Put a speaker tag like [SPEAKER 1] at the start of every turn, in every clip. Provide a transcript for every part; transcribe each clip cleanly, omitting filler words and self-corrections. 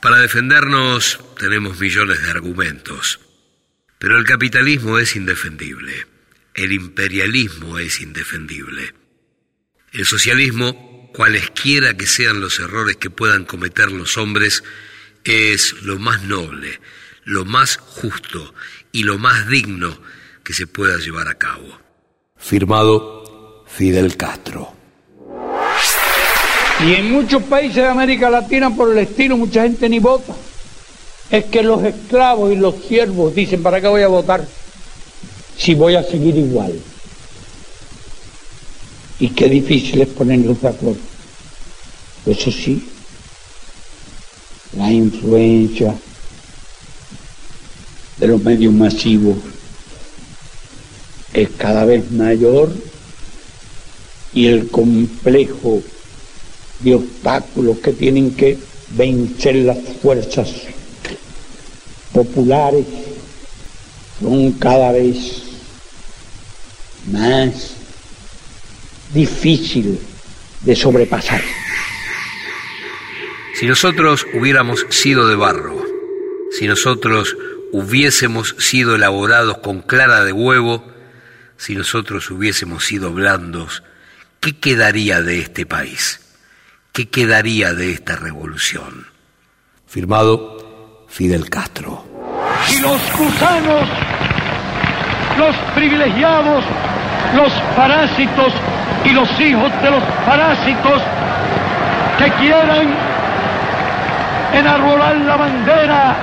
[SPEAKER 1] Para defendernos tenemos millones de argumentos, pero el capitalismo es indefendible, el imperialismo es indefendible. El socialismo, cualesquiera que sean los errores que puedan cometer los hombres, es lo más noble, lo más justo y lo más digno que se pueda llevar a cabo.
[SPEAKER 2] Firmado Fidel Castro.
[SPEAKER 3] Y en muchos países de América Latina, por el estilo, mucha gente ni vota. Es que los esclavos y los siervos dicen, ¿para qué voy a votar si voy a seguir igual? Y qué difícil es ponerlos de acuerdo. Eso sí, la influencia de los medios masivos es cada vez mayor y el complejo de obstáculos que tienen que vencer las fuerzas populares son cada vez más difíciles de sobrepasar.
[SPEAKER 1] Si nosotros hubiéramos sido de barro, si nosotros hubiésemos sido elaborados con clara de huevo, si nosotros hubiésemos sido blandos, ¿qué quedaría de este país? ¿Qué quedaría de esta revolución?
[SPEAKER 2] Firmado Fidel Castro.
[SPEAKER 3] Y los gusanos, los privilegiados, los parásitos y los hijos de los parásitos que quieran enarbolar la bandera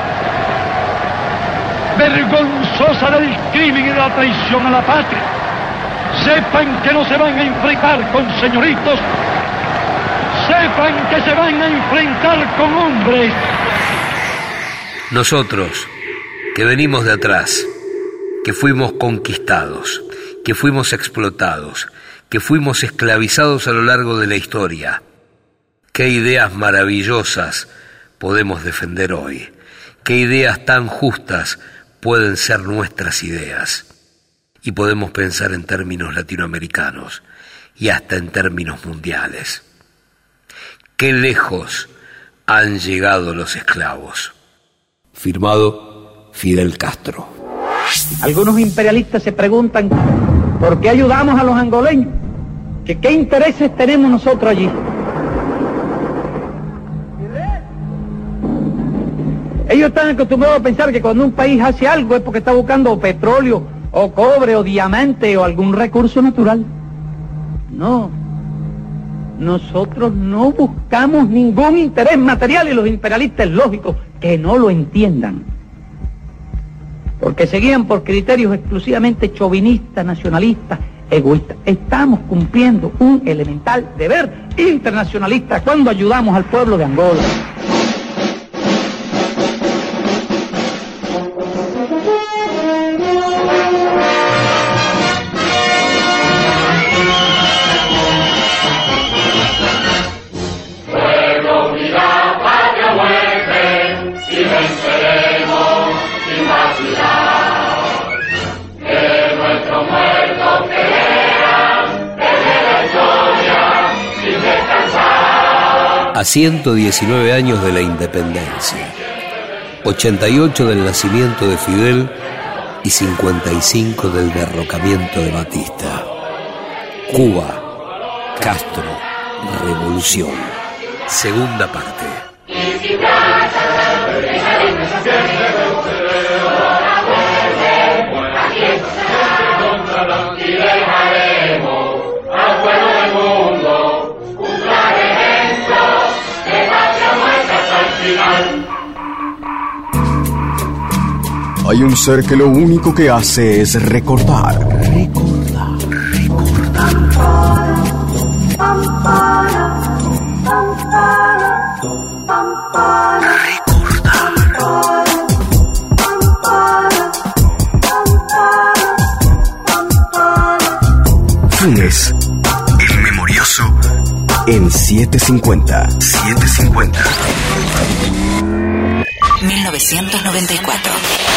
[SPEAKER 3] vergonzosa del crimen y de la traición a la patria, sepan que no se van a enfrentar con señoritos, sepan que se van a enfrentar con hombres.
[SPEAKER 1] Nosotros, que venimos de atrás, que fuimos conquistados, que fuimos explotados, que fuimos esclavizados a lo largo de la historia, ¿qué ideas maravillosas podemos defender hoy? ¿Qué ideas tan justas pueden ser nuestras ideas? Y podemos pensar en términos latinoamericanos y hasta en términos mundiales. ¿Qué lejos han llegado los esclavos?
[SPEAKER 2] Firmado Fidel Castro.
[SPEAKER 4] Algunos imperialistas se preguntan ¿por qué ayudamos a los angoleños? ¿Qué intereses tenemos nosotros allí? Ellos están acostumbrados a pensar que cuando un país hace algo es porque está buscando petróleo, o cobre, o diamante, o algún recurso natural. No. Nosotros no buscamos ningún interés material y los imperialistas es lógico que no lo entiendan. Porque se guían por criterios exclusivamente chauvinistas, nacionalistas, egoístas. Estamos cumpliendo un elemental deber internacionalista cuando ayudamos al pueblo de Angola.
[SPEAKER 1] A 119 años de la independencia, 88 del nacimiento de Fidel y 55 del derrocamiento de Batista. Cuba, Castro, revolución. Segunda parte.
[SPEAKER 5] Hay un ser que lo único que hace es recordar. Funes, el memorioso, en 750.
[SPEAKER 6] 1994.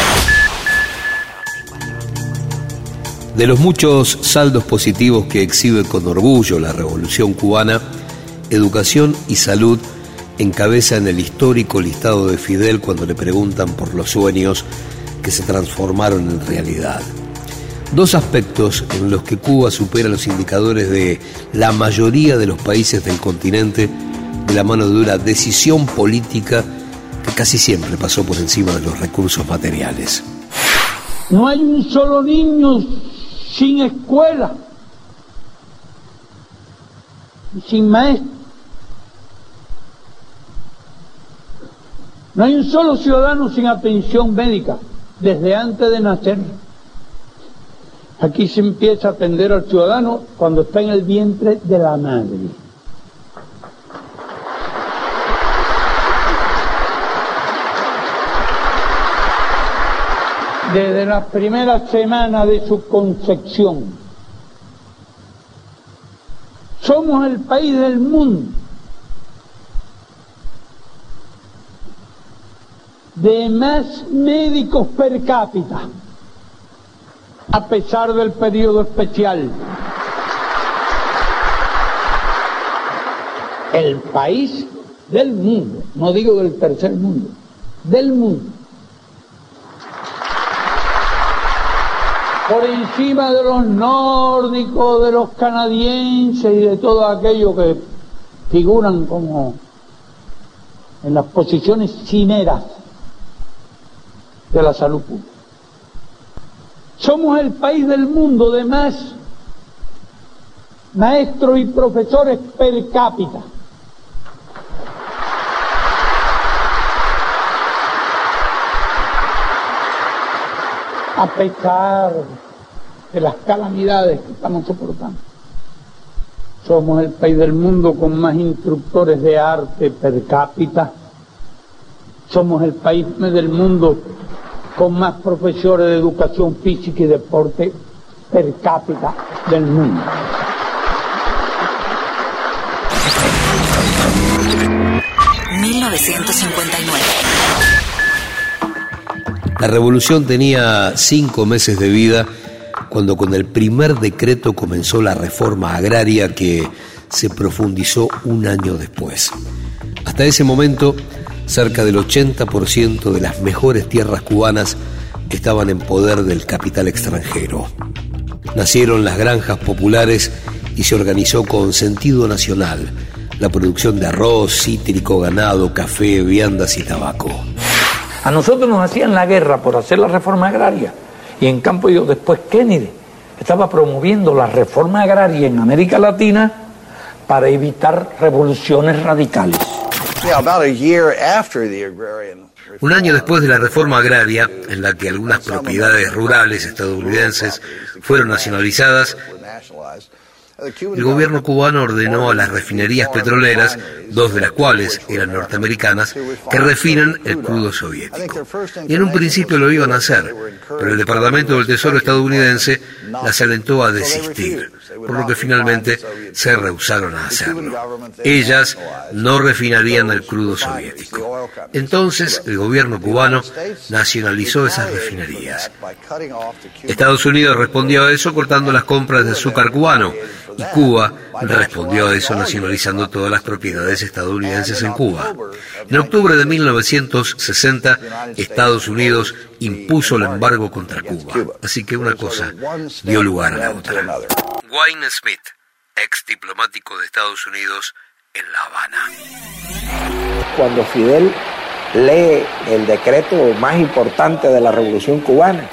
[SPEAKER 1] De los muchos saldos positivos que exhibe con orgullo la Revolución cubana, educación y salud
[SPEAKER 2] encabeza en el histórico listado de Fidel cuando le preguntan por los sueños que se transformaron en realidad. Dos aspectos en los que Cuba supera los indicadores de la mayoría de los países del continente de la mano de una decisión política que casi siempre pasó por encima de los recursos materiales.
[SPEAKER 3] No hay un solo niño sin escuela y sin maestro. No hay un solo ciudadano sin atención médica desde antes de nacer. Aquí se empieza a atender al ciudadano cuando está en el vientre de la madre. Desde la primera semana de su concepción. Somos el país del mundo de más médicos per cápita, a pesar del periodo especial. El país del mundo, no digo del tercer mundo, del mundo. Por encima de los nórdicos, de los canadienses y de todos aquellos que figuran como en las posiciones cimeras de la salud pública. Somos el país del mundo de más maestros y profesores per cápita. A pesar de las calamidades que estamos soportando. Somos el país del mundo con más instructores de arte per cápita. Somos el país del mundo con más profesores de educación física y deporte per cápita del mundo.
[SPEAKER 2] La revolución tenía 5 meses de vida cuando con el primer decreto comenzó la reforma agraria que se profundizó un año después. Hasta ese momento, cerca del 80% de las mejores tierras cubanas estaban en poder del capital extranjero. Nacieron las granjas populares y se organizó con sentido nacional la producción de arroz, cítrico, ganado, café, viandas y tabaco.
[SPEAKER 4] A nosotros nos hacían la guerra por hacer la reforma agraria y en cambio después Kennedy estaba promoviendo la reforma agraria en América Latina para evitar revoluciones radicales.
[SPEAKER 1] Un año después de la reforma agraria, en la que algunas propiedades rurales estadounidenses fueron nacionalizadas, el gobierno cubano ordenó a las refinerías petroleras, 2 de las cuales eran norteamericanas, que refinan el crudo soviético. Y en un principio lo iban a hacer, pero el Departamento del Tesoro estadounidense las alentó a desistir, por lo que finalmente se rehusaron a hacerlo. Ellas no refinarían el crudo soviético. Entonces el gobierno cubano nacionalizó esas refinerías. Estados Unidos respondió a eso cortando las compras de azúcar cubano, y Cuba respondió a eso nacionalizando todas las propiedades estadounidenses en Cuba. En octubre de 1960, Estados Unidos impuso el embargo contra Cuba. Así que una cosa dio lugar a la otra. Wayne Smith, ex diplomático de Estados Unidos en La Habana.
[SPEAKER 6] Cuando Fidel lee el decreto más importante de la Revolución Cubana,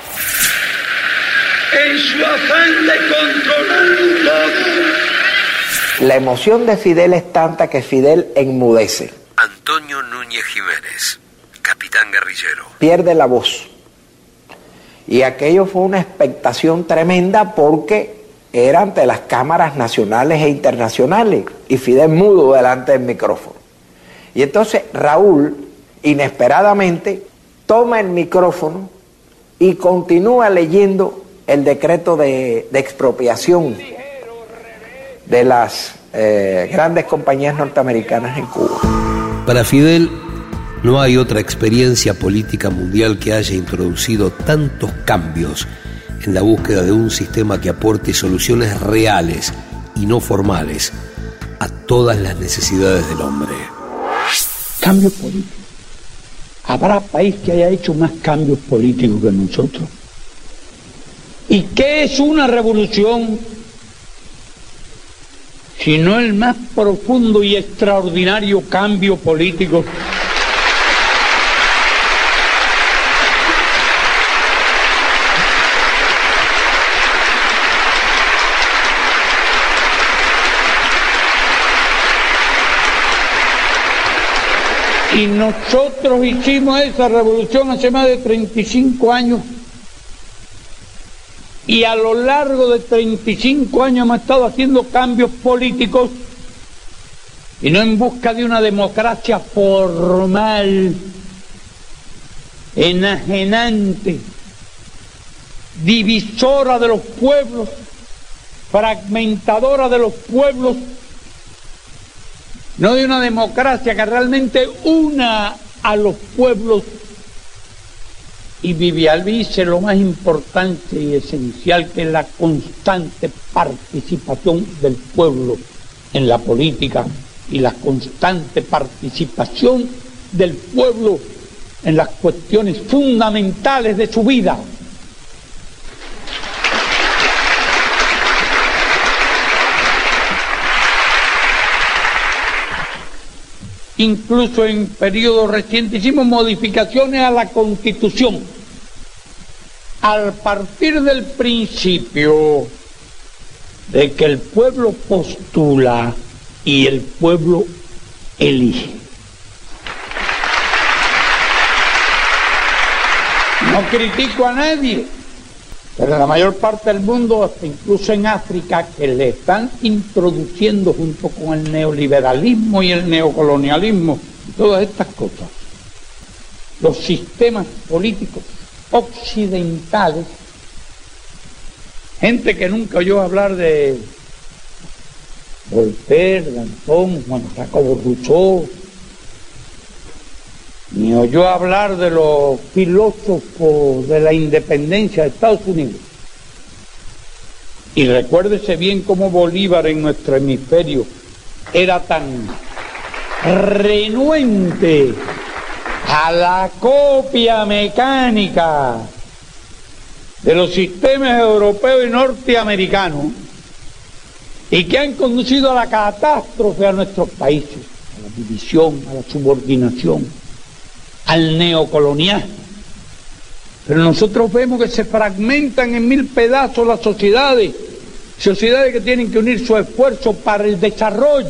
[SPEAKER 3] En su afán de controlarlo todo,
[SPEAKER 6] la emoción de Fidel es tanta que Fidel enmudece.
[SPEAKER 1] Antonio Núñez Jiménez, capitán guerrillero.
[SPEAKER 6] Pierde la voz. Y aquello fue una expectación tremenda porque era ante las cámaras nacionales e internacionales y Fidel mudo delante del micrófono. Y entonces Raúl, inesperadamente, toma el micrófono y continúa leyendo el decreto de expropiación de las grandes compañías norteamericanas en Cuba.
[SPEAKER 2] Para Fidel, no hay otra experiencia política mundial que haya introducido tantos cambios en la búsqueda de un sistema que aporte soluciones reales y no formales a todas las necesidades del hombre.
[SPEAKER 3] Cambios políticos. ¿Habrá país que haya hecho más cambios políticos que nosotros? ¿Y qué es una revolución? Sino el más profundo y extraordinario cambio político y nosotros hicimos esa revolución hace más de 35 años. Y a lo largo de 35 años hemos estado haciendo cambios políticos y no en busca de una democracia formal, enajenante, divisora de los pueblos, fragmentadora de los pueblos, no de una democracia que realmente una a los pueblos y visualice lo más importante y esencial, que es la constante participación del pueblo en la política y la constante participación del pueblo en las cuestiones fundamentales de su vida. Incluso en periodos recientes hicimos modificaciones a la Constitución al partir del principio de que el pueblo postula y el pueblo elige. No critico a nadie, pero en la mayor parte del mundo, hasta incluso en África, que le están introduciendo junto con el neoliberalismo y el neocolonialismo y todas estas cosas, los sistemas políticos occidentales, gente que nunca oyó hablar de Voltaire, Danton, Juan Jacobo Rousseau, ni oyó hablar de los filósofos de la independencia de Estados Unidos. Y recuérdese bien cómo Bolívar en nuestro hemisferio era tan renuente a la copia mecánica de los sistemas europeos y norteamericanos, y que han conducido a la catástrofe a nuestros países, a la división, a la subordinación, al neocolonial. Pero nosotros vemos que se fragmentan en 1000 pedazos las sociedades que tienen que unir su esfuerzo para el desarrollo.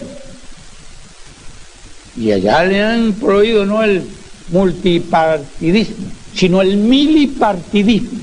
[SPEAKER 3] Y allá le han prohibido no el multipartidismo, sino el milipartidismo,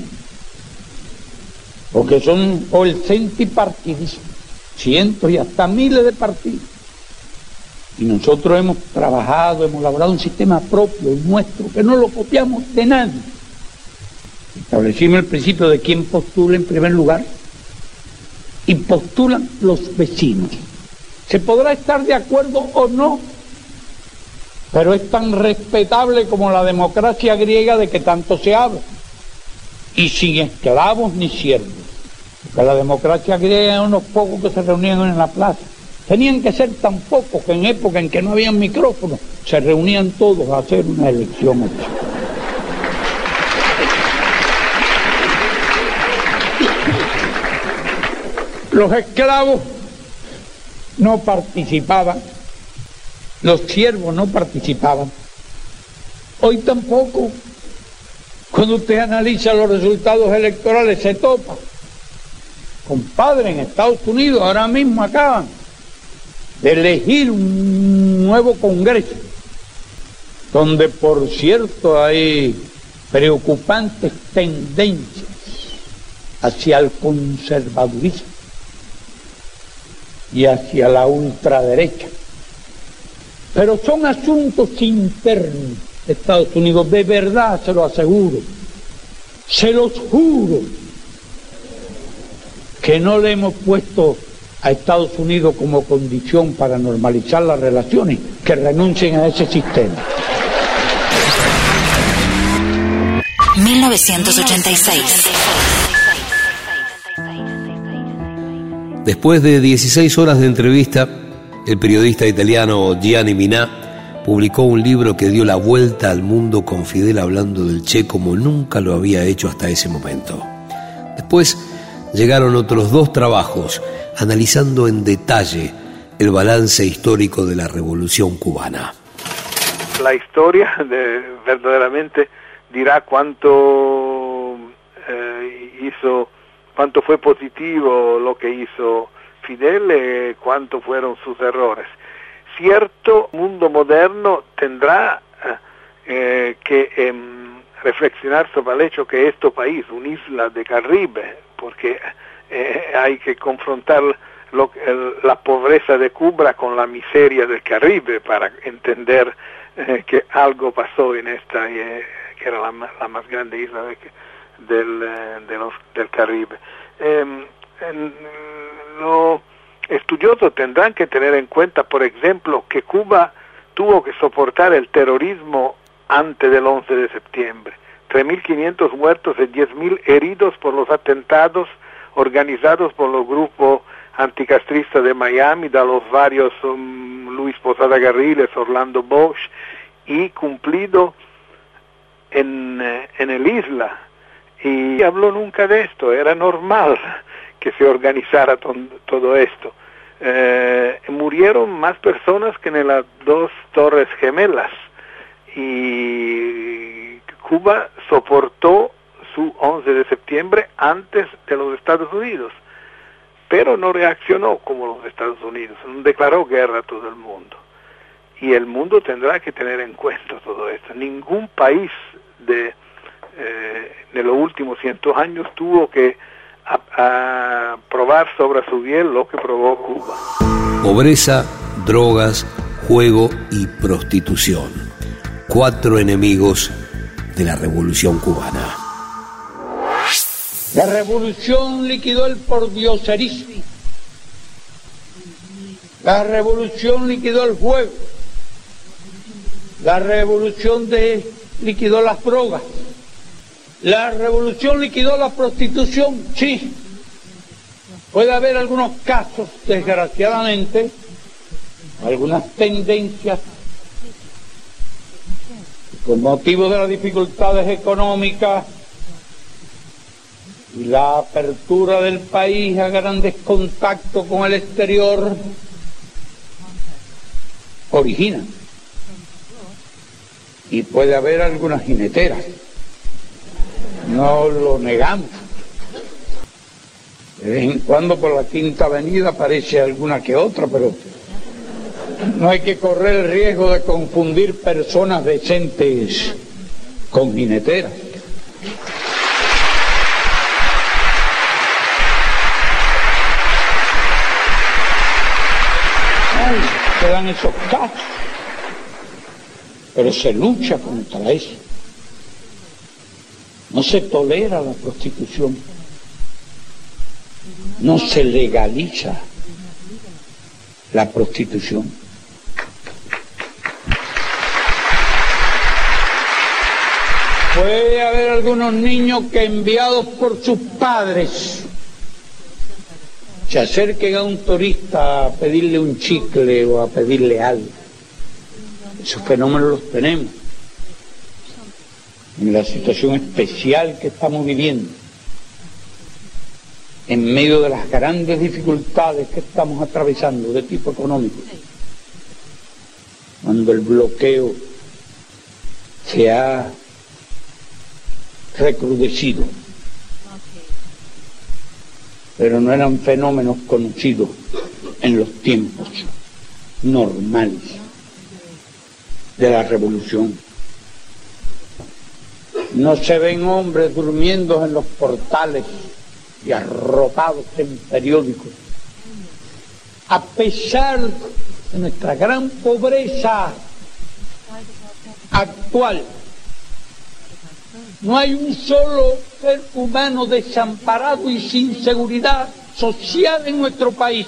[SPEAKER 3] porque son, o el centipartidismo, cientos y hasta miles de partidos. Y nosotros hemos trabajado, hemos elaborado un sistema propio, nuestro, que no lo copiamos de nadie. Establecimos el principio de quién postula en primer lugar, y postulan los vecinos. Se podrá estar de acuerdo o no, pero es tan respetable como la democracia griega de que tanto se habla, y sin esclavos ni siervos, porque la democracia griega eran unos pocos que se reunían en la plaza. Tenían que ser tan pocos que en época en que no había micrófonos se reunían todos a hacer una elección. Los esclavos no participaban, los siervos no participaban. Hoy tampoco. Cuando usted analiza los resultados electorales se topa. Compadre, en Estados Unidos ahora mismo acaban de elegir un nuevo Congreso, donde por cierto hay preocupantes tendencias hacia el conservadurismo y hacia la ultraderecha. Pero son asuntos internos de Estados Unidos, de verdad se lo aseguro, se los juro, que no le hemos puesto a Estados Unidos como condición para normalizar las relaciones, que renuncien a ese sistema.
[SPEAKER 7] 1986.
[SPEAKER 2] Después de 16 horas de entrevista, el periodista italiano Gianni Minà publicó un libro que dio la vuelta al mundo con Fidel hablando del Che como nunca lo había hecho hasta ese momento. Después llegaron otros 2 trabajos analizando en detalle el balance histórico de la Revolución Cubana.
[SPEAKER 7] La historia verdaderamente dirá cuánto cuánto fue positivo lo que hizo Fidel, cuánto fueron sus errores. Cierto mundo moderno tendrá que reflexionar sobre el hecho que este país, una isla de Caribe, porque hay que confrontar la pobreza de Cuba con la miseria del Caribe para entender que algo pasó en esta, que era la más grande isla del Caribe. Los estudiosos tendrán que tener en cuenta, por ejemplo, que Cuba tuvo que soportar el terrorismo antes del 11 de septiembre. 3.500 muertos y 10.000 heridos por los atentados organizados por los grupos anticastristas de Miami, de los varios Luis Posada Garriles, Orlando Bosch, y cumplido en el isla. Y habló nunca de esto, era normal que se organizara todo esto. Murieron más personas que en las 2 Torres Gemelas, y Cuba soportó su 11 de septiembre antes de los Estados Unidos, pero no reaccionó como los Estados Unidos, no declaró guerra a todo el mundo. Y el mundo tendrá que tener en cuenta todo esto. Ningún país de los últimos 100 años tuvo que probar sobre su piel lo que probó Cuba.
[SPEAKER 2] Pobreza, drogas, juego y prostitución. 4 enemigos de la Revolución Cubana.
[SPEAKER 3] La revolución liquidó el pordioserismo. La revolución liquidó el juego. La revolución liquidó las drogas. La revolución liquidó la prostitución, sí. Puede haber algunos casos, desgraciadamente, algunas tendencias, con motivo de las dificultades económicas y la apertura del país a grandes contactos con el exterior, originan. Y puede haber algunas jineteras. No lo negamos. De vez en cuando por la Quinta Avenida aparece alguna que otra, pero no hay que correr el riesgo de confundir personas decentes con jineteras. Se dan esos casos, pero se lucha contra eso. No se tolera la prostitución, no se legaliza la prostitución. Puede haber algunos niños que, enviados por sus padres, se acerquen a un turista a pedirle un chicle o a pedirle algo. Esos fenómenos los tenemos en la situación especial que estamos viviendo, en medio de las grandes dificultades que estamos atravesando de tipo económico, cuando el bloqueo se ha recrudecido, pero no eran fenómenos conocidos en los tiempos normales de la revolución. No se ven hombres durmiendo en los portales y arropados en periódicos. A pesar de nuestra gran pobreza actual, no hay un solo ser humano desamparado y sin seguridad social en nuestro país.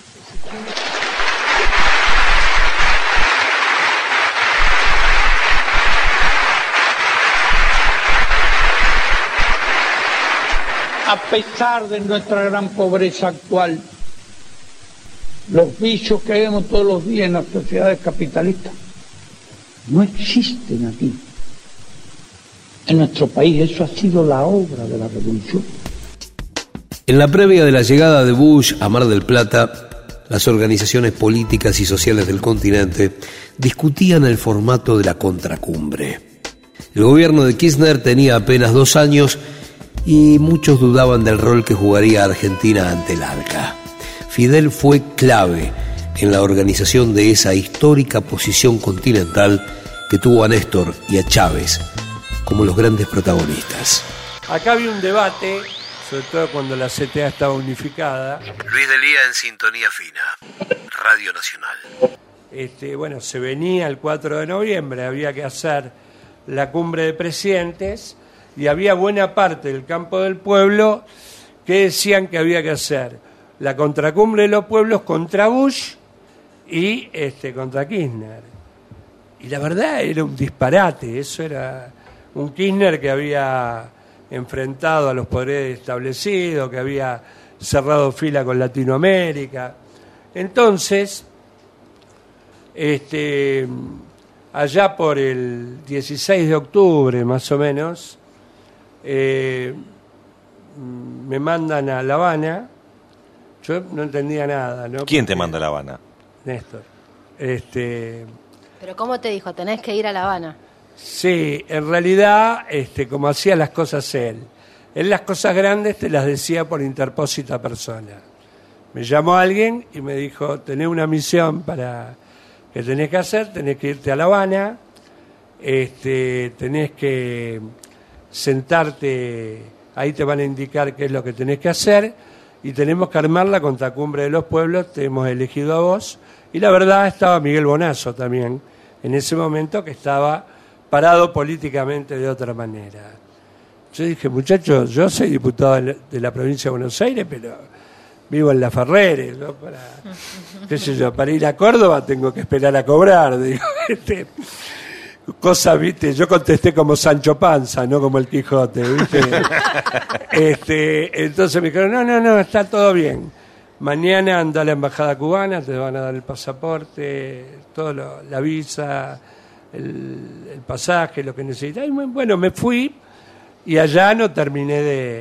[SPEAKER 3] A pesar de nuestra gran pobreza actual, los vicios que vemos todos los días en las sociedades capitalistas, no existen aquí. En nuestro país eso ha sido la obra de la revolución.
[SPEAKER 2] En la previa de la llegada de Bush a Mar del Plata, las organizaciones políticas y sociales del continente discutían el formato de la contracumbre. El gobierno de Kirchner tenía apenas 2 años y muchos dudaban del rol que jugaría Argentina ante el ALCA. Fidel fue clave en la organización de esa histórica posición continental que tuvo a Néstor y a Chávez como los grandes protagonistas.
[SPEAKER 8] Acá había un debate, sobre todo cuando la CTA estaba unificada.
[SPEAKER 1] Luis Delía en Sintonía Fina, Radio Nacional.
[SPEAKER 8] Bueno, se venía el 4 de noviembre, había que hacer la cumbre de presidentes y había buena parte del campo del pueblo que decían que había que hacer la contracumbre de los pueblos contra Bush y contra Kirchner. Y la verdad era un disparate, eso era un Kirchner que había enfrentado a los poderes establecidos, que había cerrado fila con Latinoamérica. Entonces, allá por el 16 de octubre, más o menos, me mandan a La Habana. Yo no entendía nada, ¿no?
[SPEAKER 9] ¿Quién te manda a La Habana?
[SPEAKER 8] Néstor.
[SPEAKER 10] ¿Pero cómo te dijo? ¿Tenés que ir a La Habana?
[SPEAKER 8] Sí, en realidad, como hacía las cosas él las cosas grandes te las decía por interpósita persona. Me llamó alguien y me dijo, tenés una misión que tenés que hacer, tenés que irte a La Habana, tenés que sentarte, ahí te van a indicar qué es lo que tenés que hacer, y tenemos que armar la contracumbre de los pueblos, te hemos elegido a vos, y la verdad estaba Miguel Bonazo también, en ese momento que estaba parado políticamente de otra manera. Yo dije, muchachos, yo soy diputado de la provincia de Buenos Aires, pero vivo en La Ferrere, ¿no? Para ir a Córdoba tengo que esperar a cobrar, digo, cosas, viste, yo contesté como Sancho Panza, no como el Quijote, viste. Entonces me dijeron, no, está todo bien. Mañana anda a la embajada cubana, te van a dar el pasaporte, la visa, el pasaje, lo que necesitas. Y bueno, me fui y allá no terminé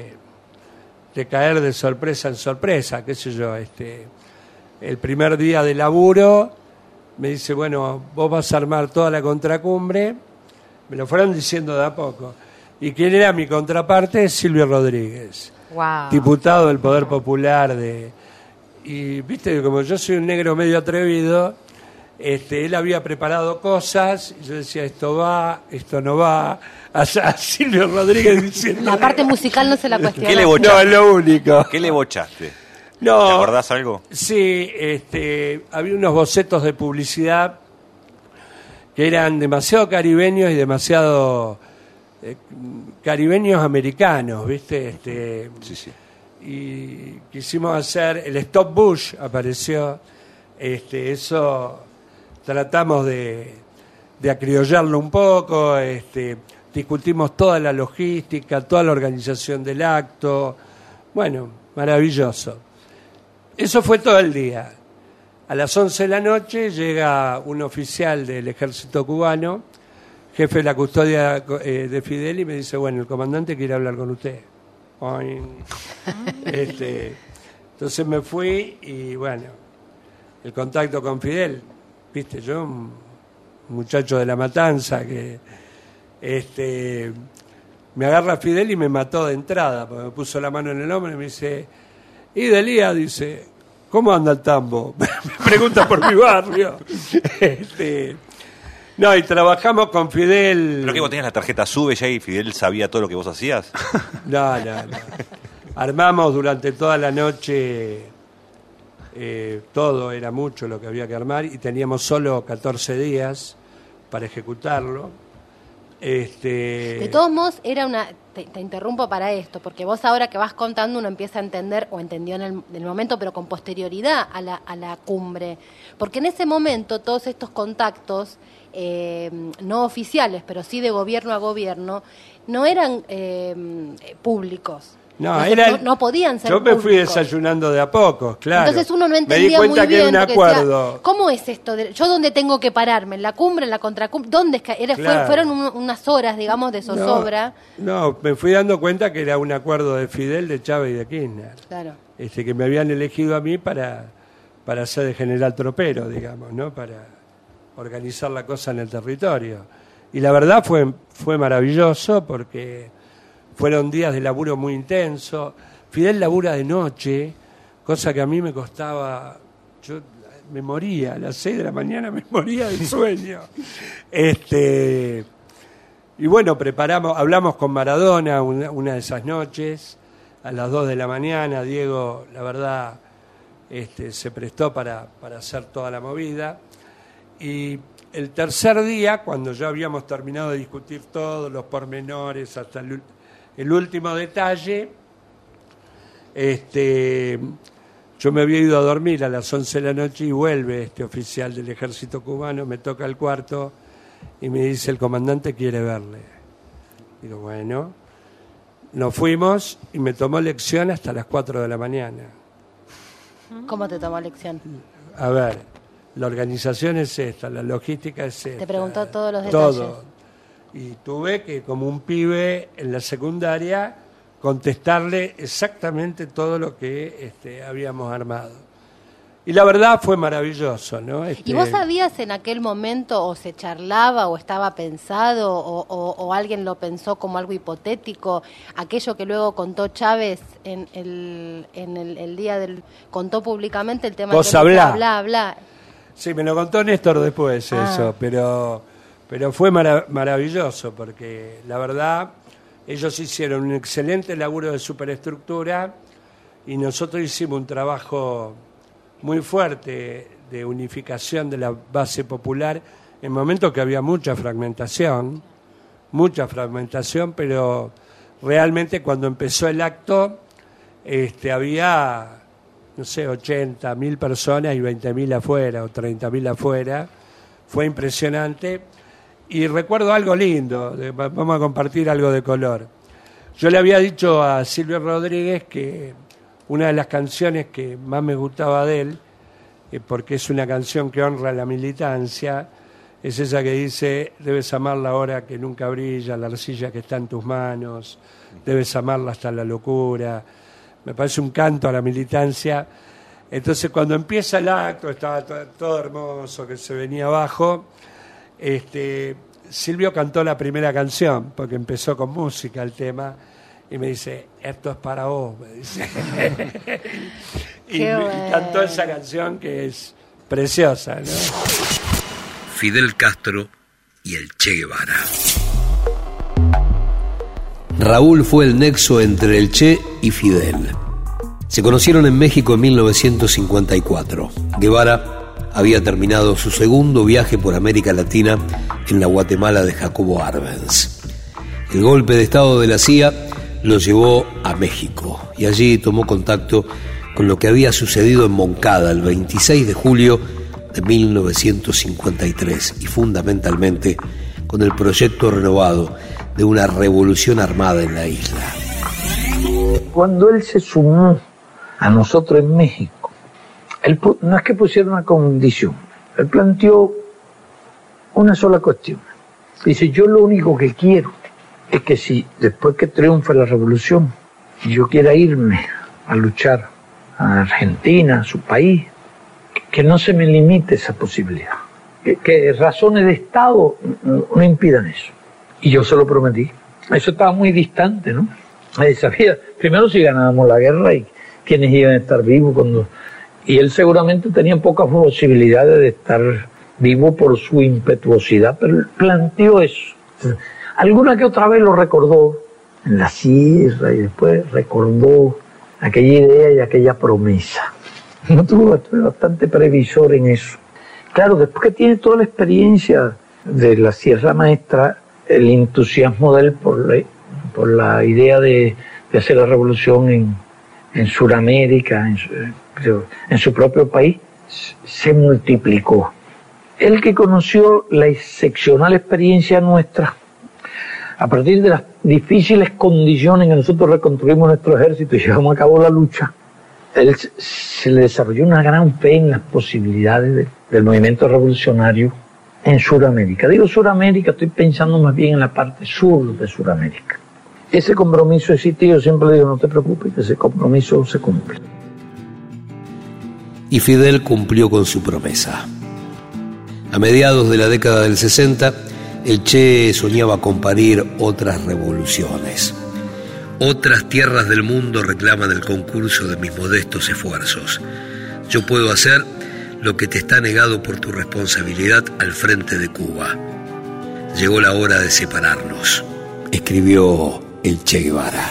[SPEAKER 8] de caer de sorpresa en sorpresa, qué sé yo. El primer día de laburo me dice, bueno, vos vas a armar toda la contracumbre. Me lo fueron diciendo de a poco. ¿Y quién era mi contraparte? Silvio Rodríguez,
[SPEAKER 10] wow,
[SPEAKER 8] diputado del Poder Popular. Y viste, como yo soy un negro medio atrevido, él había preparado cosas, y yo decía, esto va, esto no va. Allá Silvio Rodríguez diciendo...
[SPEAKER 10] La parte musical no se la cuestionó.
[SPEAKER 9] ¿Qué le bochaste?
[SPEAKER 8] No, es lo único.
[SPEAKER 9] ¿Qué le bochaste?
[SPEAKER 8] No,
[SPEAKER 9] ¿te acordás algo?
[SPEAKER 8] Sí, había unos bocetos de publicidad que eran demasiado caribeños y demasiado caribeños americanos, ¿viste?
[SPEAKER 9] Sí.
[SPEAKER 8] Y quisimos hacer el Stop Bush, apareció, eso tratamos de acriollarlo un poco, discutimos toda la logística, toda la organización del acto, bueno, maravilloso. Eso fue todo el día. A las 11 de la noche llega un oficial del ejército cubano, jefe de la custodia de Fidel, y me dice, bueno, el comandante quiere hablar con usted. Entonces me fui y bueno, el contacto con Fidel, viste, yo un muchacho de La Matanza que me agarra Fidel y me mató de entrada, porque me puso la mano en el hombro y me dice, y Delía, dice, ¿cómo anda el tambo? Me pregunta por mi barrio. No, y trabajamos con Fidel.
[SPEAKER 9] ¿Pero que vos tenías la tarjeta SUBE ya y Fidel sabía todo lo que vos hacías?
[SPEAKER 8] No. Armamos durante toda la noche, todo era mucho lo que había que armar, y teníamos solo 14 días para ejecutarlo.
[SPEAKER 10] De todos modos, era una... Te interrumpo para esto, porque vos ahora que vas contando uno empieza a entender, o entendió en el momento, pero con posterioridad a la cumbre. Porque en ese momento todos estos contactos, no oficiales, pero sí de gobierno a gobierno, no eran públicos. No podían ser
[SPEAKER 8] Yo me fui
[SPEAKER 10] públicos.
[SPEAKER 8] desayunando de a poco, claro.
[SPEAKER 10] Entonces uno no
[SPEAKER 8] me
[SPEAKER 10] entendía
[SPEAKER 8] di cuenta
[SPEAKER 10] muy
[SPEAKER 8] que
[SPEAKER 10] bien.
[SPEAKER 8] era un
[SPEAKER 10] porque decía,
[SPEAKER 8] acuerdo.
[SPEAKER 10] ¿cómo es esto? ¿Yo dónde tengo que pararme? ¿En la cumbre, en la contracumbre? ¿Dónde es que
[SPEAKER 8] Claro.
[SPEAKER 10] fueron unas horas, digamos, de zozobra?
[SPEAKER 8] No, me fui dando cuenta que era un acuerdo de Fidel, de Chávez y de Kirchner.
[SPEAKER 10] Claro.
[SPEAKER 8] Que me habían elegido a mí para ser de general tropero, digamos, ¿no? Para organizar la cosa en el territorio. Y la verdad fue maravilloso porque fueron días de laburo muy intenso. Fidel labura de noche, cosa que a mí me costaba. Yo me moría a las 6 de la mañana, me moría de sueño. Y bueno, hablamos con Maradona una de esas noches, a las 2 de la mañana. Diego, la verdad, se prestó para hacer toda la movida. Y el tercer día, cuando ya habíamos terminado de discutir todos los pormenores hasta el último detalle, yo me había ido a dormir a las 11 de la noche y vuelve este oficial del ejército cubano, me toca el cuarto y me dice: el comandante quiere verle. Digo, bueno, nos fuimos y me tomó lección hasta las 4 de la mañana.
[SPEAKER 10] ¿Cómo te tomó lección?
[SPEAKER 8] A ver, la organización es esta, la logística es esta.
[SPEAKER 10] Te preguntó todos los detalles.
[SPEAKER 8] Todo. Y tuve que, como un pibe en la secundaria, contestarle exactamente todo lo que habíamos armado. Y la verdad fue maravilloso, ¿no?
[SPEAKER 10] ¿Y vos sabías en aquel momento, o se charlaba, o estaba pensado, o alguien lo pensó como algo hipotético, aquello que luego contó Chávez en el día del... contó públicamente el tema
[SPEAKER 8] Vos
[SPEAKER 10] que
[SPEAKER 8] hablá. Sí, me lo contó Néstor después eso, pero fue maravilloso, porque la verdad ellos hicieron un excelente laburo de superestructura y nosotros hicimos un trabajo muy fuerte de unificación de la base popular en momentos que había mucha fragmentación, pero realmente cuando empezó el acto había, no sé, 80.000 personas y 20.000 afuera o 30.000 afuera. Fue impresionante. Y recuerdo algo lindo, vamos a compartir algo de color. Yo le había dicho a Silvio Rodríguez que una de las canciones que más me gustaba de él, porque es una canción que honra la militancia, es esa que dice: debes amar la hora que nunca brilla, la arcilla que está en tus manos, debes amarla hasta la locura. Me parece un canto a la militancia. Entonces cuando empieza el acto, estaba todo hermoso, que se venía abajo, Silvio cantó la primera canción, porque empezó con música el tema, y me dice: esto es para vos, me dice. y cantó esa canción que es preciosa, ¿no?
[SPEAKER 1] Fidel Castro y el Che Guevara.
[SPEAKER 2] Raúl fue el nexo entre el Che y Fidel. Se conocieron en México en 1954. Guevara había terminado su segundo viaje por América Latina en la Guatemala de Jacobo Arbenz. El golpe de estado de la CIA lo llevó a México y allí tomó contacto con lo que había sucedido en Moncada el 26 de julio de 1953 y fundamentalmente con el proyecto renovado de una revolución armada en la isla.
[SPEAKER 3] Cuando él se sumó a nosotros en México, él no es que pusiera una condición, él planteó una sola cuestión. Dice: yo lo único que quiero es que si después que triunfe la revolución yo quiera irme a luchar a Argentina, a su país, que no se me limite esa posibilidad, que razones de Estado no impidan eso. Y yo se lo prometí. Eso estaba muy distante, ¿no? Nadie sabía, primero, si ganábamos la guerra y quiénes iban a estar vivos cuando... Y él seguramente tenía pocas posibilidades de estar vivo por su impetuosidad, pero él planteó eso. Alguna que otra vez lo recordó en la sierra y después recordó aquella idea y aquella promesa. No tuvo bastante previsor en eso. Claro, después que tiene toda la experiencia de la Sierra Maestra, el entusiasmo de él por la idea de hacer la revolución en Sudamérica, en su propio país, se multiplicó. Él, que conoció la excepcional experiencia nuestra, A partir de las difíciles condiciones en que nosotros reconstruimos nuestro ejército y llevamos a cabo la lucha, se le desarrolló una gran fe en las posibilidades del movimiento revolucionario en Sudamérica. Digo Sudamérica, estoy pensando más bien en la parte sur de Sudamérica. Ese compromiso existe y yo siempre le digo, no te preocupes, que ese compromiso se cumple.
[SPEAKER 2] Y Fidel cumplió con su promesa. A mediados de la década del 60, el Che soñaba con parir otras revoluciones. Otras tierras del mundo reclaman el concurso de mis modestos esfuerzos. Yo puedo hacer lo que te está negado por tu responsabilidad al frente de Cuba. Llegó la hora de separarnos, escribió el Che Guevara.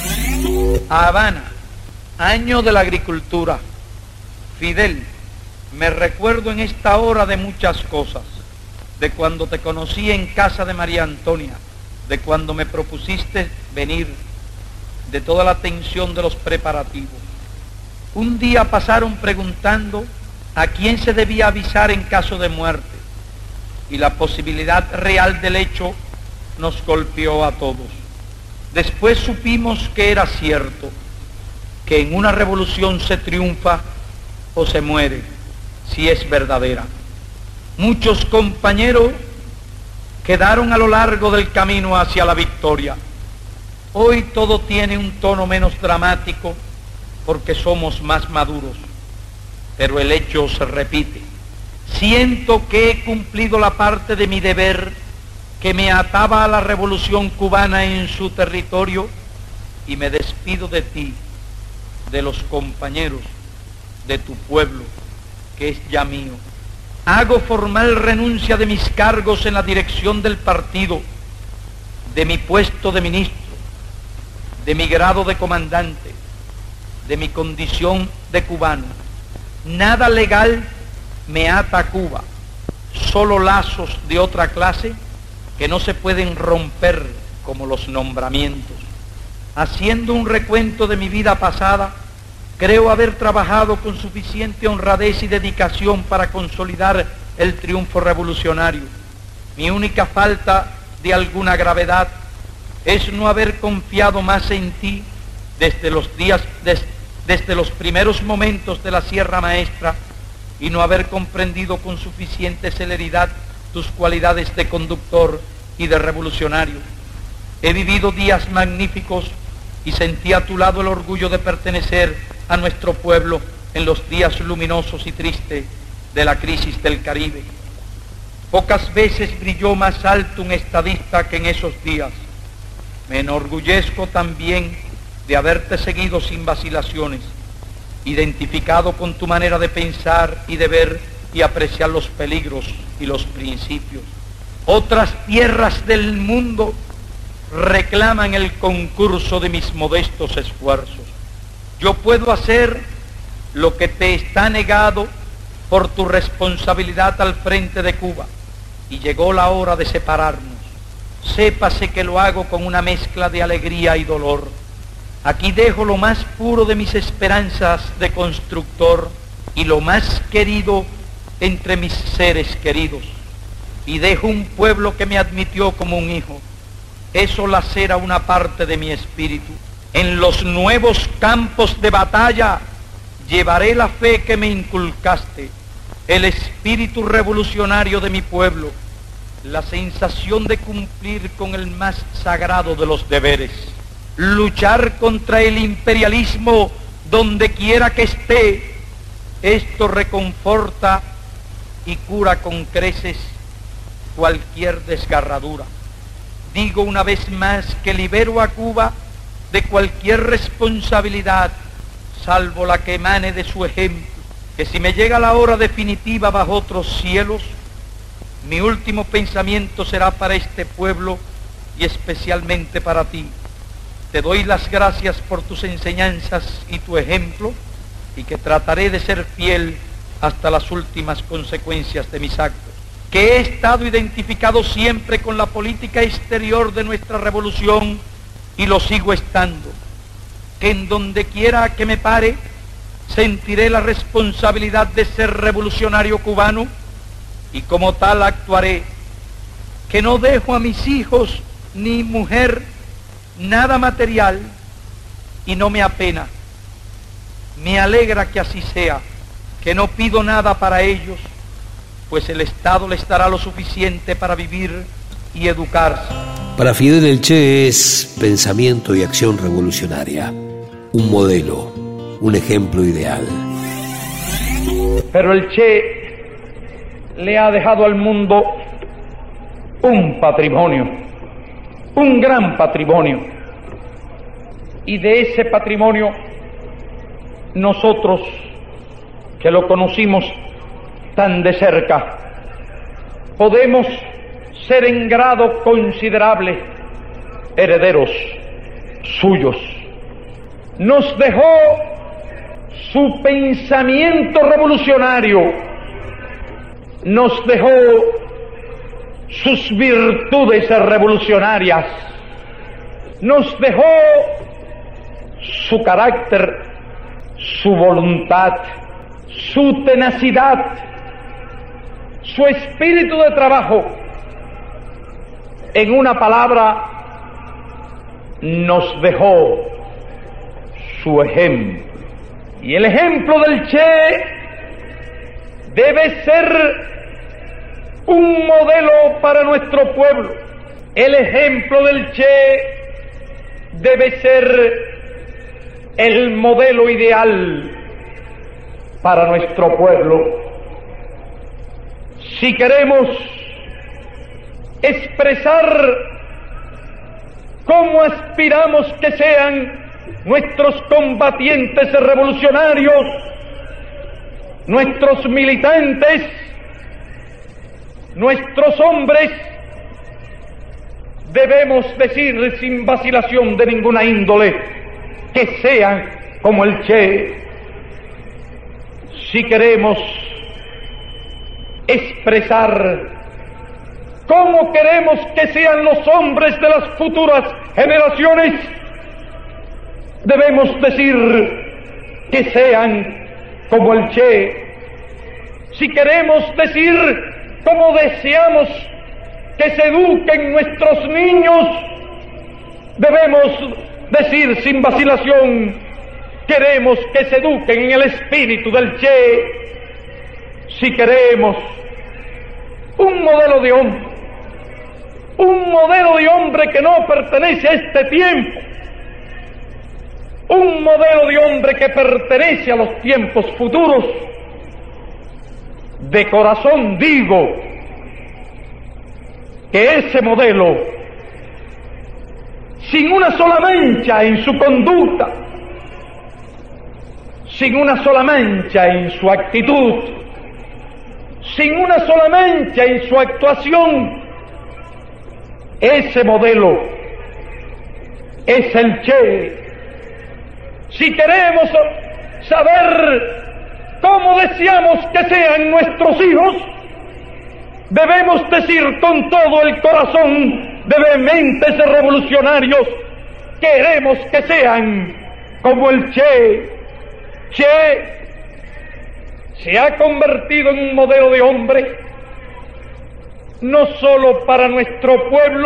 [SPEAKER 4] Habana, año de la agricultura. Fidel, me recuerdo en esta hora de muchas cosas, de cuando te conocí en casa de María Antonia, de cuando me propusiste venir, de toda la tensión de los preparativos. Un día pasaron preguntando a quién se debía avisar en caso de muerte, y la posibilidad real del hecho nos golpeó a todos. Después supimos que era cierto, que en una revolución se triunfa o se muere, si es verdadera. Muchos compañeros quedaron a lo largo del camino hacia la victoria. Hoy todo tiene un tono menos dramático porque somos más maduros, pero el hecho se repite. Siento que he cumplido la parte de mi deber que me ataba a la revolución cubana en su territorio y me despido de ti, de los compañeros, de tu pueblo, que es ya mío. Hago formal renuncia de mis cargos en la dirección del partido, de mi puesto de ministro, de mi grado de comandante, de mi condición de cubano. Nada legal me ata a Cuba, solo lazos de otra clase que no se pueden romper como los nombramientos. Haciendo un recuento de mi vida pasada, creo haber trabajado con suficiente honradez y dedicación para consolidar el triunfo revolucionario. Mi única falta de alguna gravedad es no haber confiado más en ti desde los primeros momentos de la Sierra Maestra y no haber comprendido con suficiente celeridad tus cualidades de conductor y de revolucionario. He vivido días magníficos y sentí a tu lado el orgullo de pertenecer a nuestro pueblo en los días luminosos y tristes de la crisis del Caribe. Pocas veces brilló más alto un estadista que en esos días. Me enorgullezco también de haberte seguido sin vacilaciones, identificado con tu manera de pensar y de ver y apreciar los peligros y los principios. Otras tierras del mundo reclaman el concurso de mis modestos esfuerzos. Yo puedo hacer lo que te está negado por tu responsabilidad al frente de Cuba, y llegó la hora de separarnos. Sépase que lo hago con una mezcla de alegría y dolor. Aquí dejo lo más puro de mis esperanzas de constructor y lo más querido entre mis seres queridos, y dejo un pueblo que me admitió como un hijo. Eso lacera una parte de mi espíritu. En los nuevos campos de batalla llevaré la fe que me inculcaste, el espíritu revolucionario de mi pueblo, la sensación de cumplir con el más sagrado de los deberes. Luchar contra el imperialismo donde quiera que esté, esto reconforta y cura con creces cualquier desgarradura. Digo una vez más que libero a Cuba de cualquier responsabilidad, salvo la que emane de su ejemplo, que si me llega la hora definitiva bajo otros cielos, mi último pensamiento será para este pueblo y especialmente para ti. Te doy las gracias por tus enseñanzas y tu ejemplo, y que trataré de ser fiel hasta las últimas consecuencias de mis actos. Que he estado identificado siempre con la política exterior de nuestra revolución y lo sigo estando. Que en donde quiera que me pare, sentiré la responsabilidad de ser revolucionario cubano y como tal actuaré. Que no dejo a mis hijos ni mujer, nada material, y no me apena. Me alegra que así sea, que no pido nada para ellos, pues el Estado les dará lo suficiente para vivir y educarse.
[SPEAKER 2] Para Fidel el Che es pensamiento y acción revolucionaria, un modelo, un ejemplo ideal.
[SPEAKER 4] Pero el Che le ha dejado al mundo un patrimonio, un gran patrimonio. Y de ese patrimonio, nosotros que lo conocimos tan de cerca, podemos ser en grado considerable herederos suyos. Nos dejó su pensamiento revolucionario, nos dejó sus virtudes revolucionarias, nos dejó su carácter, su voluntad, su tenacidad, su espíritu de trabajo. En una palabra, nos dejó su ejemplo. Y el ejemplo del Che debe ser un modelo para nuestro pueblo. El ejemplo del Che debe ser el modelo ideal para nuestro pueblo. Si queremos expresar cómo aspiramos que sean nuestros combatientes revolucionarios, nuestros militantes, nuestros hombres, debemos decir sin vacilación de ninguna índole que sean como el Che. Si queremos expresar cómo queremos que sean los hombres de las futuras generaciones, debemos decir que sean como el Che. Si queremos decir cómo deseamos que se eduquen nuestros niños, debemos decir sin vacilación, queremos que se eduquen en el espíritu del Che. Si queremos un modelo de hombre, un modelo de hombre que no pertenece a este tiempo, un modelo de hombre que pertenece a los tiempos futuros, de corazón digo que ese modelo, sin una sola mancha en su conducta, sin una sola mancha en su actitud, sin una sola mancha en su actuación, ese modelo es el Che. Si queremos saber cómo deseamos que sean nuestros hijos, debemos decir con todo el corazón de vehementes revolucionarios, queremos que sean como el Che. Che se ha convertido en un modelo de hombre, no solo para nuestro pueblo,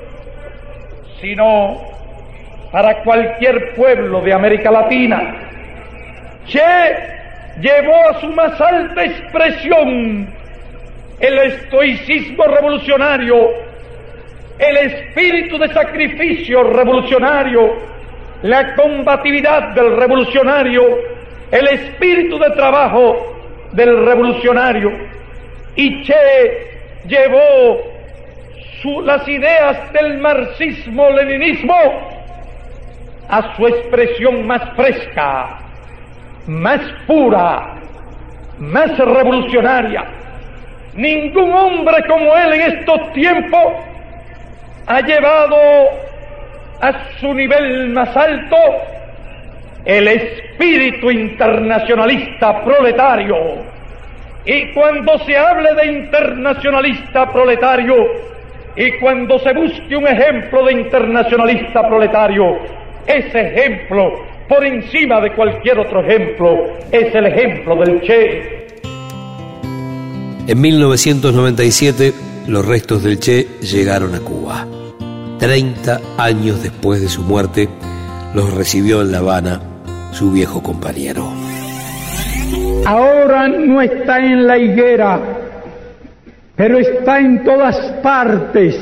[SPEAKER 4] sino para cualquier pueblo de América Latina. Che llevó a su más alta expresión el estoicismo revolucionario, el espíritu de sacrificio revolucionario, la combatividad del revolucionario, el espíritu de trabajo del revolucionario. Y Che llevó las ideas del marxismo-leninismo a su expresión más fresca, más pura, más revolucionaria. Ningún hombre como él en estos tiempos ha llevado a su nivel más alto el espíritu internacionalista proletario. Y cuando se hable de internacionalista proletario, y cuando se busque un ejemplo de internacionalista proletario, ese ejemplo, por encima de cualquier otro ejemplo, es el ejemplo del Che.
[SPEAKER 2] En 1997, los restos del Che llegaron a Cuba. 30 años después de su muerte, los recibió en La Habana su viejo compañero.
[SPEAKER 3] Ahora no está en la higuera, pero está en todas partes.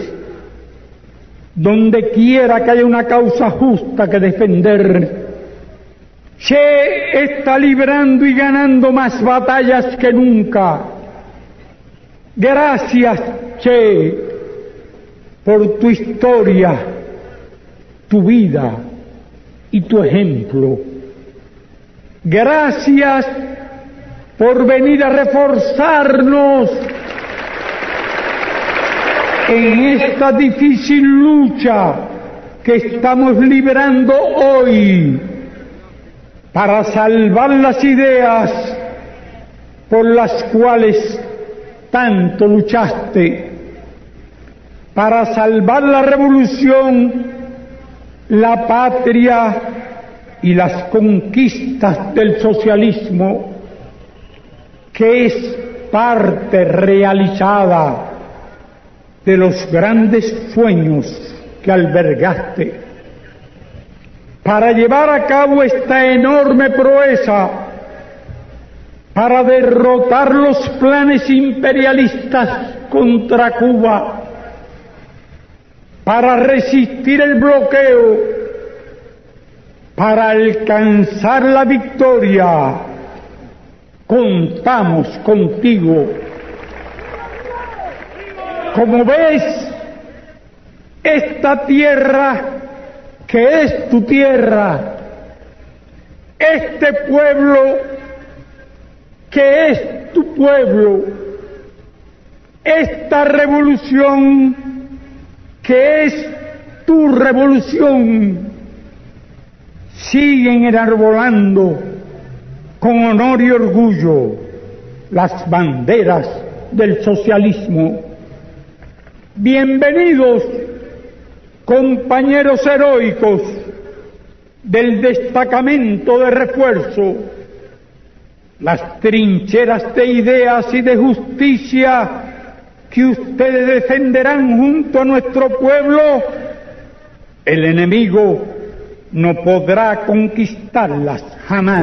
[SPEAKER 3] Donde quiera que haya una causa justa que defender, Che está librando y ganando más batallas que nunca. Gracias, Che, por tu historia, tu vida y tu ejemplo. Gracias por venir a reforzarnos en esta difícil lucha que estamos librando hoy para salvar las ideas por las cuales tanto luchaste, para salvar la revolución, la patria y las conquistas del socialismo, que es parte realizada de los grandes sueños que albergaste, para llevar a cabo esta enorme proeza, para derrotar los planes imperialistas contra Cuba, para resistir el bloqueo, para alcanzar la victoria. Contamos contigo. Como ves, esta tierra que es tu tierra, este pueblo que es tu pueblo, esta revolución que es tu revolución, siguen enarbolando con honor y orgullo las banderas del socialismo. Bienvenidos, compañeros heroicos del destacamento de refuerzo. Las trincheras de ideas y de justicia que ustedes defenderán junto a nuestro pueblo, el enemigo no podrá conquistarlas jamás.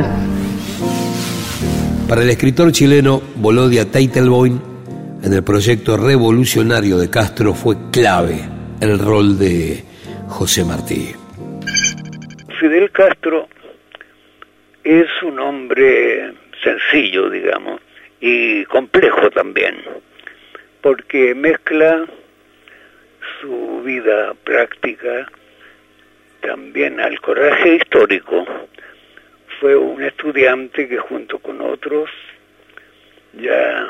[SPEAKER 2] Para el escritor chileno Volodya Teitelboim, en el proyecto revolucionario de Castro fue clave el rol de José Martí.
[SPEAKER 11] Fidel Castro es un hombre sencillo, digamos, y complejo también, porque mezcla su vida práctica también al coraje histórico. Fue un estudiante que junto con otros, ya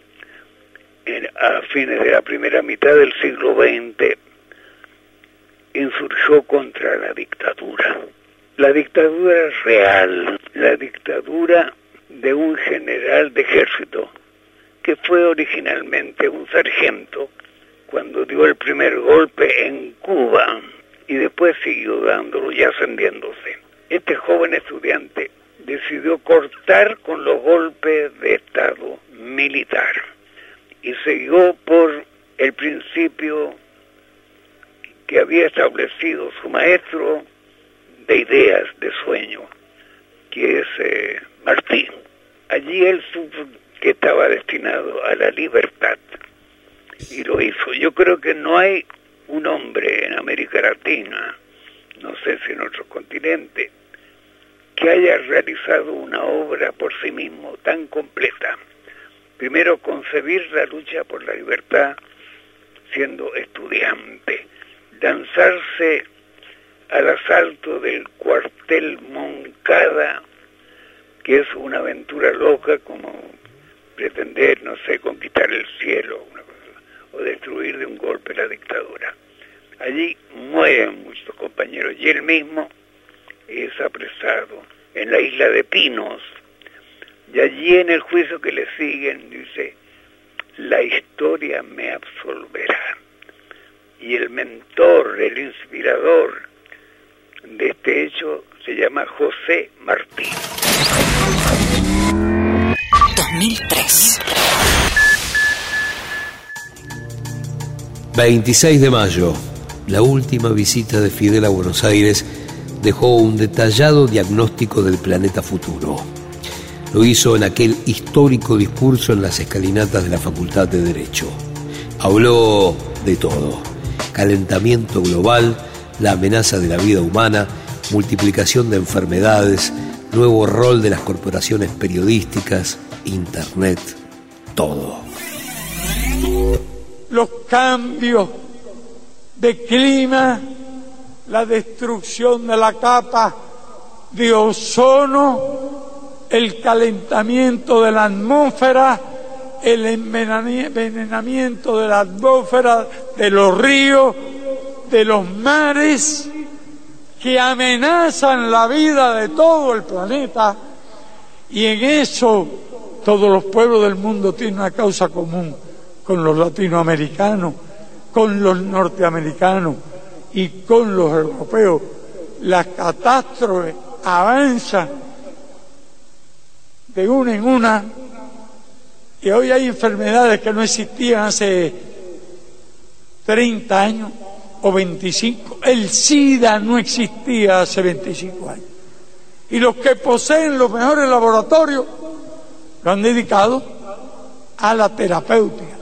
[SPEAKER 11] a fines de la primera mitad del siglo XX, insurgió contra la dictadura. La dictadura real, la dictadura de un general de ejército, que fue originalmente un sargento, cuando dio el primer golpe en Cuba, y después siguió dándolo y ascendiéndose. Este joven estudiante decidió cortar con los golpes de Estado militar y siguió por el principio que había establecido su maestro de ideas, de sueño, que es Martí. Allí él supo que estaba destinado a la libertad y lo hizo. Yo creo que no hay un hombre en América Latina, no sé si en otro continente, que haya realizado una obra por sí mismo tan completa. Primero, concebir la lucha por la libertad siendo estudiante, lanzarse al asalto del cuartel Moncada, que es una aventura loca como pretender, no sé, conquistar el cielo, una cosa, o destruir de un golpe la dictadura. Allí mueren muchos compañeros y él mismo es apresado en la isla de Pinos, y allí en el juicio que le siguen dice: la historia me absolverá. Y el mentor, el inspirador de este hecho se llama José Martí.
[SPEAKER 12] 2003.
[SPEAKER 2] 26 de mayo La última visita de Fidel a Buenos Aires dejó un detallado diagnóstico del planeta futuro. Lo hizo en aquel histórico discurso en las escalinatas de la Facultad de Derecho. Habló de todo: calentamiento global, la amenaza de la vida humana, multiplicación de enfermedades, nuevo rol de las corporaciones periodísticas, internet, todo.
[SPEAKER 3] Los cambios de clima, la destrucción de la capa de ozono, el calentamiento de la atmósfera, el envenenamiento de la atmósfera, de los ríos, de los mares, que amenazan la vida de todo el planeta. Y en eso todos los pueblos del mundo tienen una causa común con los latinoamericanos, con los norteamericanos y con los europeos. Las catástrofes avanzan de una en una, y hoy hay enfermedades que no existían hace 30 años o 25. El SIDA no existía hace 25 años. Y los que poseen los mejores laboratorios lo han dedicado a la terapéutica,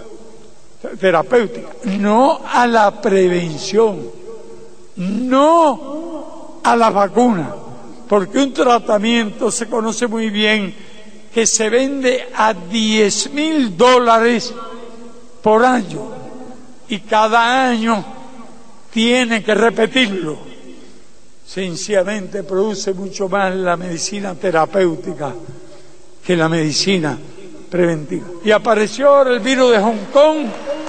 [SPEAKER 3] no a la prevención, no a la vacuna, porque un tratamiento se conoce muy bien que se vende a $10,000 por año y cada año tiene que repetirlo. Sencillamente produce mucho más la medicina terapéutica que la medicina preventiva. Y apareció ahora el virus de Hong Kong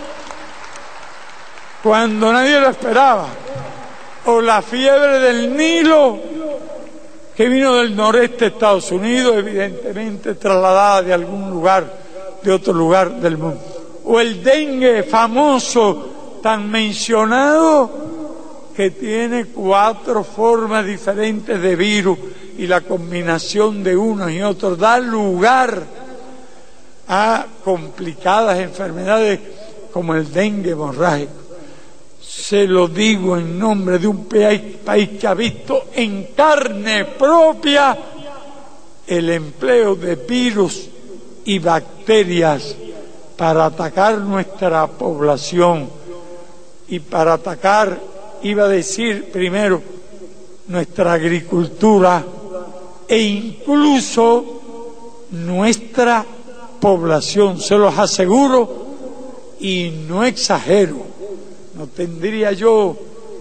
[SPEAKER 3] cuando nadie lo esperaba, o la fiebre del Nilo que vino del noreste de Estados Unidos, evidentemente trasladada de algún lugar, de otro lugar del mundo, o el dengue famoso tan mencionado, que tiene 4 formas diferentes de virus, y la combinación de unos y otros da lugar a complicadas enfermedades como el dengue hemorrágico. Se lo digo en nombre de un país que ha visto en carne propia el empleo de virus y bacterias para atacar nuestra población y para atacar, iba a decir primero, nuestra agricultura e incluso nuestra población. Se los aseguro y no exagero. No tendría yo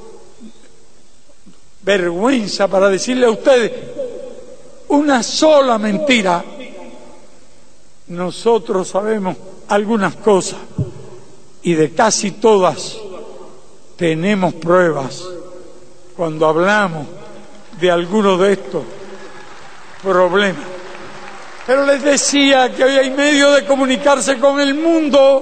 [SPEAKER 3] vergüenza para decirle a ustedes una sola mentira. Nosotros sabemos algunas cosas y de casi todas tenemos pruebas cuando hablamos de algunos de estos problemas. Pero les decía que hoy hay medios de comunicarse con el mundo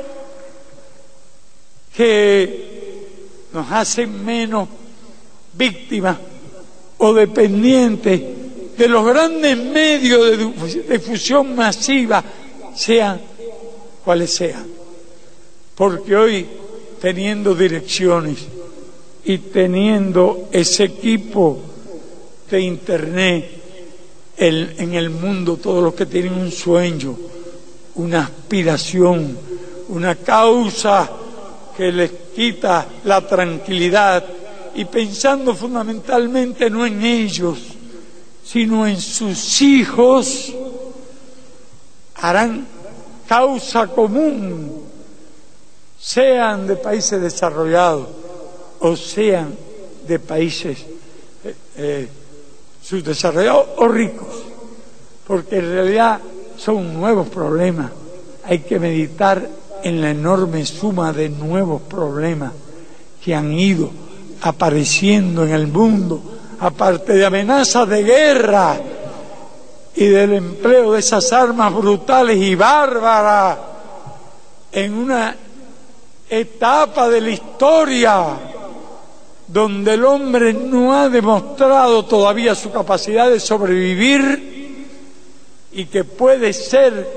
[SPEAKER 3] que nos hacen menos víctimas o dependientes de los grandes medios de difusión masiva, sean cuales sean. Porque hoy, teniendo direcciones y teniendo ese equipo de internet en el mundo, todos los que tienen un sueño, una aspiración, una causa que les quita la tranquilidad, y pensando fundamentalmente no en ellos, sino en sus hijos, harán causa común, sean de países desarrollados o sean de países subdesarrollados o ricos, porque en realidad son nuevos problemas. Hay que meditar en la enorme suma de nuevos problemas que han ido apareciendo en el mundo, aparte de amenazas de guerra y del empleo de esas armas brutales y bárbaras en una etapa de la historia donde el hombre no ha demostrado todavía su capacidad de sobrevivir y que puede ser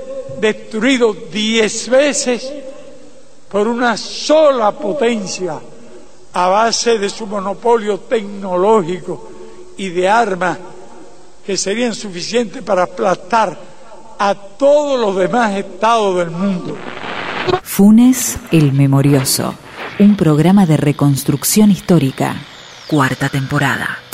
[SPEAKER 3] destruido 10 veces por una sola potencia a base de su monopolio tecnológico y de armas que serían suficientes para aplastar a todos los demás estados del mundo.
[SPEAKER 13] Funes el Memorioso, un programa de reconstrucción histórica, 4ª temporada.